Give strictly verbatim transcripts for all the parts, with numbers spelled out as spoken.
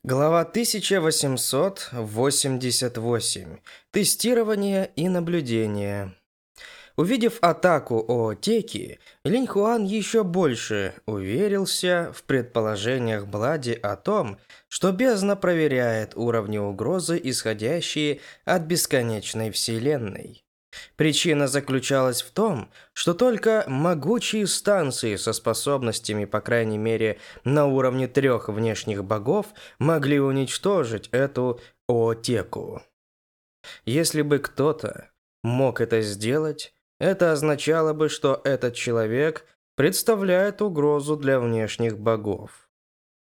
Глава тысяча восемьсот восемьдесят восемь. Тестирование и наблюдение. Увидев атаку Оотеки, Линь Хуан еще больше уверился в предположениях Блади о том, что бездна проверяет уровни угрозы, исходящие от бесконечной вселенной. Причина заключалась в том, что только могучие станции со способностями, по крайней мере, на уровне трех внешних богов, могли уничтожить эту Оотеку. Если бы кто-то мог это сделать, это означало бы, что этот человек представляет угрозу для внешних богов.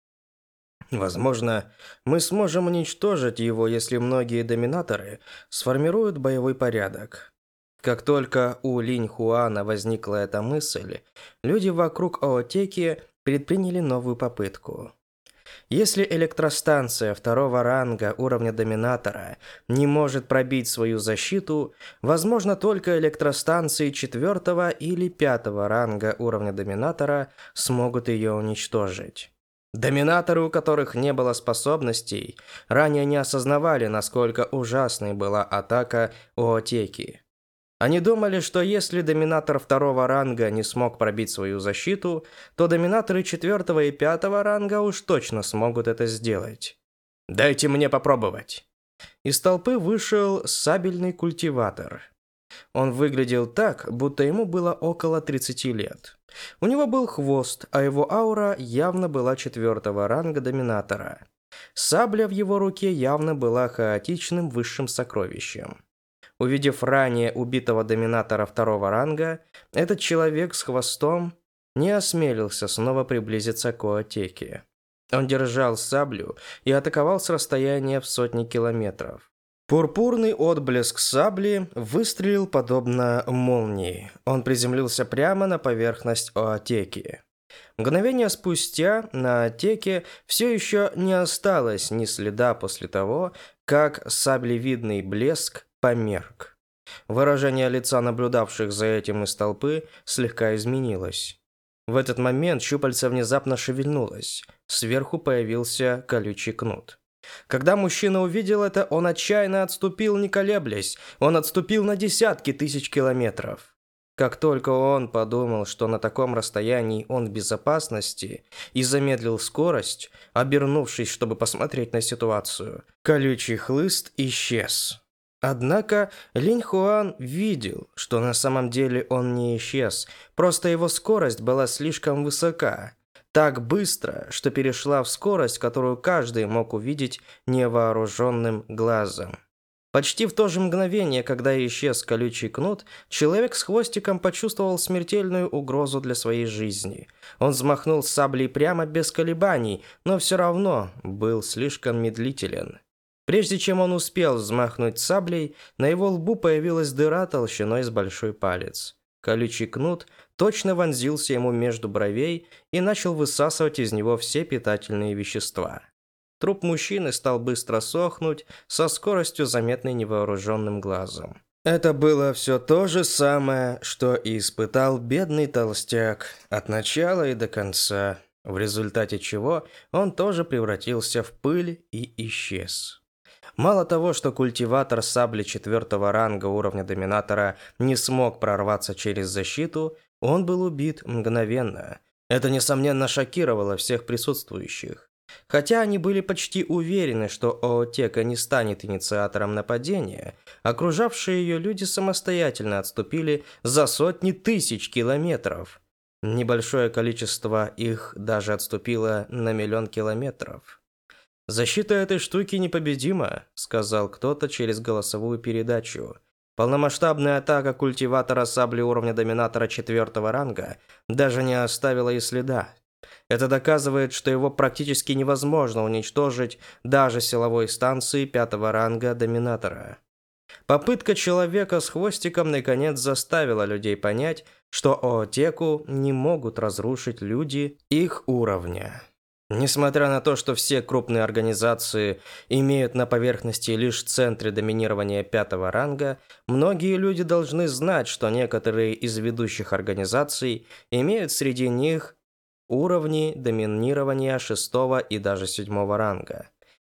Возможно, мы сможем уничтожить его, если многие доминаторы сформируют боевой порядок. Как только у Линь Хуана возникла эта мысль, люди вокруг Оотеки предприняли новую попытку. Если электростанция второго ранга уровня доминатора не может пробить свою защиту, возможно, только электростанции четвертого или пятого ранга уровня доминатора смогут ее уничтожить. Доминаторы, у которых не было способностей, ранее не осознавали, насколько ужасной была атака Оотеки. Они думали, что если доминатор второго ранга не смог пробить свою защиту, то доминаторы четвертого и пятого ранга уж точно смогут это сделать. «Дайте мне попробовать!» Из толпы вышел сабельный культиватор. Он выглядел так, будто ему было около тридцати лет. У него был хвост, а его аура явно была четвертого ранга доминатора. Сабля в его руке явно была хаотичным высшим сокровищем. Увидев ранее убитого доминатора второго ранга, этот человек с хвостом не осмелился снова приблизиться к Оотеке. Он держал саблю и атаковал с расстояния в сотни километров. Пурпурный отблеск сабли выстрелил подобно молнии. Он приземлился прямо на поверхность Оотеки. Мгновение спустя на Оотеке все еще не осталось ни следа после того, как саблевидный блеск померк. Выражение лица наблюдавших за этим из толпы слегка изменилось. В этот момент щупальце внезапно шевельнулось. Сверху появился колючий кнут. Когда мужчина увидел это, он отчаянно отступил, не колеблясь. Он отступил на десятки тысяч километров. Как только он подумал, что на таком расстоянии он в безопасности, и замедлил скорость, обернувшись, чтобы посмотреть на ситуацию, колючий хлыст исчез. Однако Линь Хуан видел, что на самом деле он не исчез, просто его скорость была слишком высока, так быстро, что перешла в скорость, которую каждый мог увидеть невооруженным глазом. Почти в то же мгновение, когда исчез колючий кнут, человек с хвостиком почувствовал смертельную угрозу для своей жизни. Он взмахнул саблей прямо без колебаний, но все равно был слишком медлителен. Прежде чем он успел взмахнуть саблей, на его лбу появилась дыра толщиной с большой палец. Колючий кнут точно вонзился ему между бровей и начал высасывать из него все питательные вещества. Труп мужчины стал быстро сохнуть со скоростью, заметной невооруженным глазом. Это было все то же самое, что и испытал бедный толстяк от начала и до конца, в результате чего он тоже превратился в пыль и исчез. Мало того, что культиватор сабли четвертого ранга уровня доминатора не смог прорваться через защиту, он был убит мгновенно. Это, несомненно, шокировало всех присутствующих. Хотя они были почти уверены, что Оотека не станет инициатором нападения, окружавшие ее люди самостоятельно отступили за сотни тысяч километров. Небольшое количество их даже отступило на миллион километров. «Защита этой штуки непобедима», — сказал кто-то через голосовую передачу. Полномасштабная атака культиватора сабли уровня доминатора четвертого ранга даже не оставила и следа. Это доказывает, что его практически невозможно уничтожить даже силовой станции пятого ранга доминатора. Попытка человека с хвостиком наконец заставила людей понять, что Оотеку не могут разрушить люди их уровня. Несмотря на то, что все крупные организации имеют на поверхности лишь центры доминирования пятого ранга, многие люди должны знать, что некоторые из ведущих организаций имеют среди них уровни доминирования шестого и даже седьмого ранга.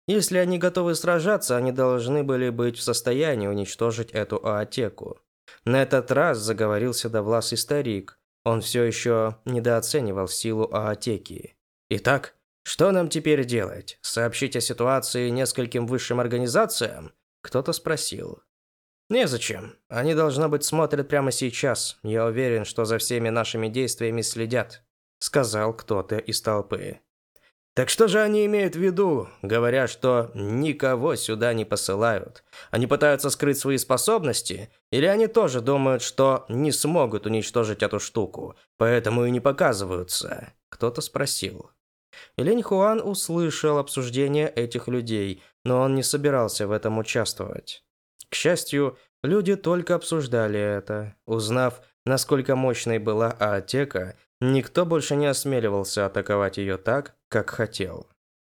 Если они готовы сражаться, они должны были быть в состоянии уничтожить эту аотеку. На этот раз заговорил седовласый старик. Он все еще недооценивал силу аотеки. «Итак, что нам теперь делать? Сообщить о ситуации нескольким высшим организациям?» Кто-то спросил. «Незачем. Они, должно быть, смотрят прямо сейчас. Я уверен, что за всеми нашими действиями следят», — сказал кто-то из толпы. «Так что же они имеют в виду, говоря, что никого сюда не посылают? Они пытаются скрыть свои способности? Или они тоже думают, что не смогут уничтожить эту штуку, поэтому и не показываются?» Кто-то спросил. Линь Хуан услышал обсуждение этих людей, но он не собирался в этом участвовать. К счастью, люди только обсуждали это. Узнав, насколько мощной была аотека, никто больше не осмеливался атаковать ее так, как хотел.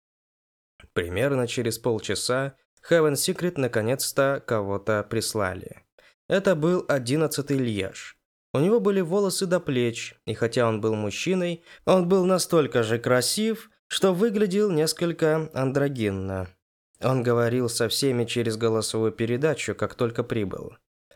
Примерно через полчаса Heaven Secret наконец-то кого-то прислали. Это был одиннадцатый Льеж. У него были волосы до плеч, и хотя он был мужчиной, он был настолько же красив, что выглядел несколько андрогинно. Он говорил со всеми через голосовую передачу, как только прибыл.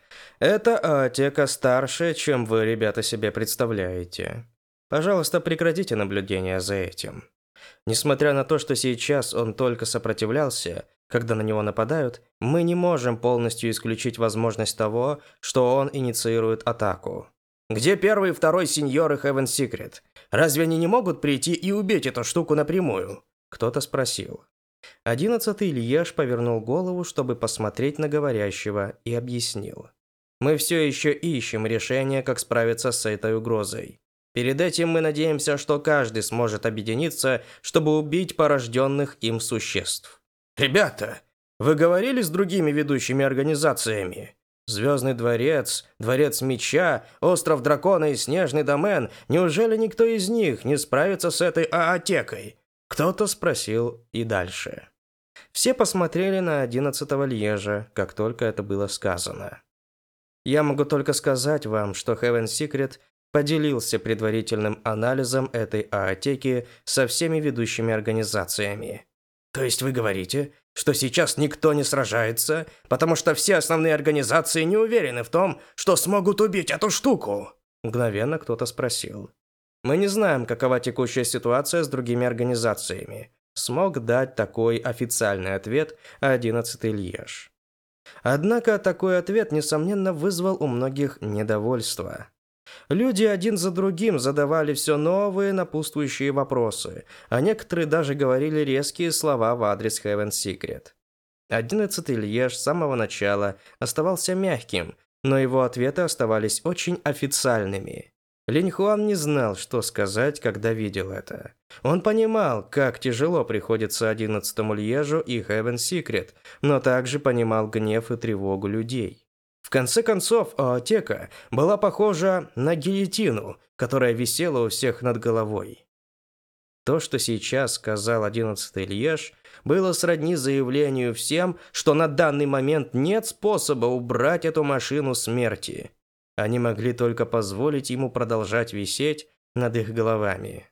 «Эта аотека старше, чем вы, ребята, себе представляете. Пожалуйста, прекратите наблюдение за этим». Несмотря на то, что сейчас он только сопротивлялся, когда на него нападают, мы не можем полностью исключить возможность того, что он инициирует атаку. «Где первый и второй сеньоры Heaven Secret? Разве они не могут прийти и убить эту штуку напрямую?» Кто-то спросил. Одиннадцатый Льеж повернул голову, чтобы посмотреть на говорящего, и объяснил. «Мы все еще ищем решение, как справиться с этой угрозой. Перед этим мы надеемся, что каждый сможет объединиться, чтобы убить порожденных им существ». «Ребята, вы говорили с другими ведущими организациями? Звездный дворец, Дворец Меча, Остров Дракона и Снежный домен, неужели никто из них не справится с этой аотекой?» Кто-то спросил и дальше. Все посмотрели на одиннадцатого Льежа, как только это было сказано. Я могу только сказать вам, что Heaven Secret поделился предварительным анализом этой аотеки со всеми ведущими организациями. То есть вы говорите, что сейчас никто не сражается, потому что все основные организации не уверены в том, что смогут убить эту штуку? Мгновенно кто-то спросил. Мы не знаем, какова текущая ситуация с другими организациями. Смог дать такой официальный ответ одиннадцатый Льеж. Однако такой ответ, несомненно, вызвал у многих недовольство. Люди один за другим задавали все новые напутствующие вопросы, а некоторые даже говорили резкие слова в адрес Heaven Secret. Одиннадцатый Льеж с самого начала оставался мягким, но его ответы оставались очень официальными. Линь Хуан не знал, что сказать, когда видел это. Он понимал, как тяжело приходится одиннадцатому Льежу и Heaven Secret, но также понимал гнев и тревогу людей. В конце концов, аотека была похожа на гильотину, которая висела у всех над головой. То, что сейчас сказал одиннадцатый Льеж, было сродни заявлению всем, что на данный момент нет способа убрать эту машину смерти. Они могли только позволить ему продолжать висеть над их головами.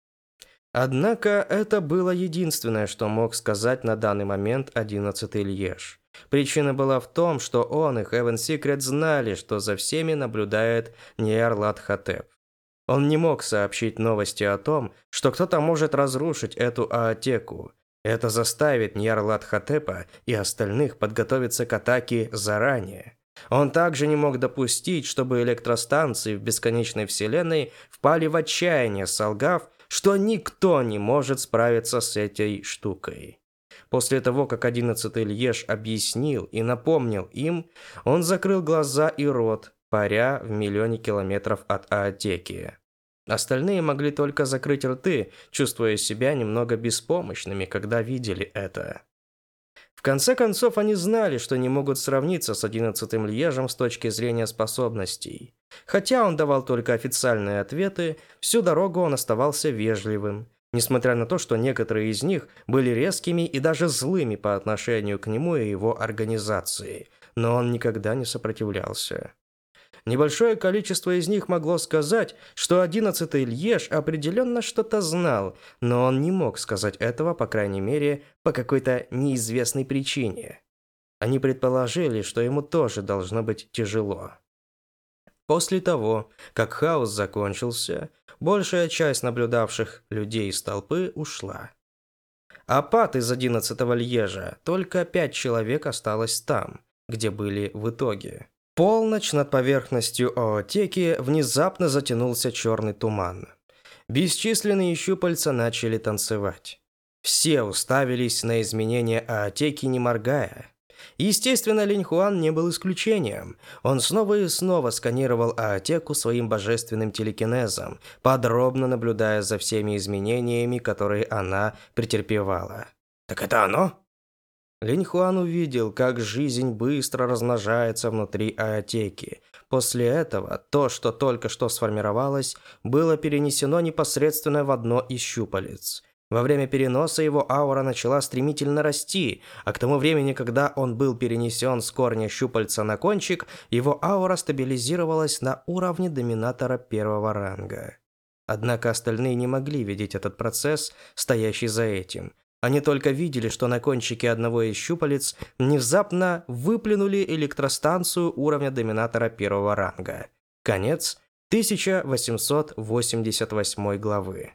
Однако это было единственное, что мог сказать на данный момент одиннадцатый Льеж. Причина была в том, что он и Heaven Secret знали, что за всеми наблюдает Ньяр-Лат-Хотеп. Он не мог сообщить новости о том, что кто-то может разрушить эту аотеку. Это заставит Ньяр-Лат-Хотепа и остальных подготовиться к атаке заранее. Он также не мог допустить, чтобы электростанции в бесконечной вселенной впали в отчаяние, солгав, что никто не может справиться с этой штукой. После того, как одиннадцатый Льеж объяснил и напомнил им, он закрыл глаза и рот, паря в миллионе километров от аотеки. Остальные могли только закрыть рты, чувствуя себя немного беспомощными, когда видели это. В конце концов, они знали, что не могут сравниться с одиннадцатым Льежем с точки зрения способностей. Хотя он давал только официальные ответы, всю дорогу он оставался вежливым, несмотря на то, что некоторые из них были резкими и даже злыми по отношению к нему и его организации, но он никогда не сопротивлялся. Небольшое количество из них могло сказать, что одиннадцатый Льеж определенно что-то знал, но он не мог сказать этого, по крайней мере, по какой-то неизвестной причине. Они предположили, что ему тоже должно быть тяжело. После того, как хаос закончился, большая часть наблюдавших людей из толпы ушла. Апат из одиннадцатого Льежа, только пять человек осталось там, где были в итоге. Полночь над поверхностью Оотеки внезапно затянулся черный туман. Бесчисленные щупальца начали танцевать. Все уставились на изменения Оотеки, не моргая. Естественно, Линь Хуан не был исключением. Он снова и снова сканировал Оотеку своим божественным телекинезом, подробно наблюдая за всеми изменениями, которые она претерпевала. «Так это оно?» Линь Хуан увидел, как жизнь быстро размножается внутри Оотеки. После этого то, что только что сформировалось, было перенесено непосредственно в одно из щупалец. Во время переноса его аура начала стремительно расти, а к тому времени, когда он был перенесен с корня щупальца на кончик, его аура стабилизировалась на уровне доминатора первого ранга. Однако остальные не могли видеть этот процесс, стоящий за этим. Они только видели, что на кончике одного из щупалец внезапно выплюнули электростанцию уровня доминатора первого ранга. Конец тысяча восемьсот восемьдесят восьмой главы.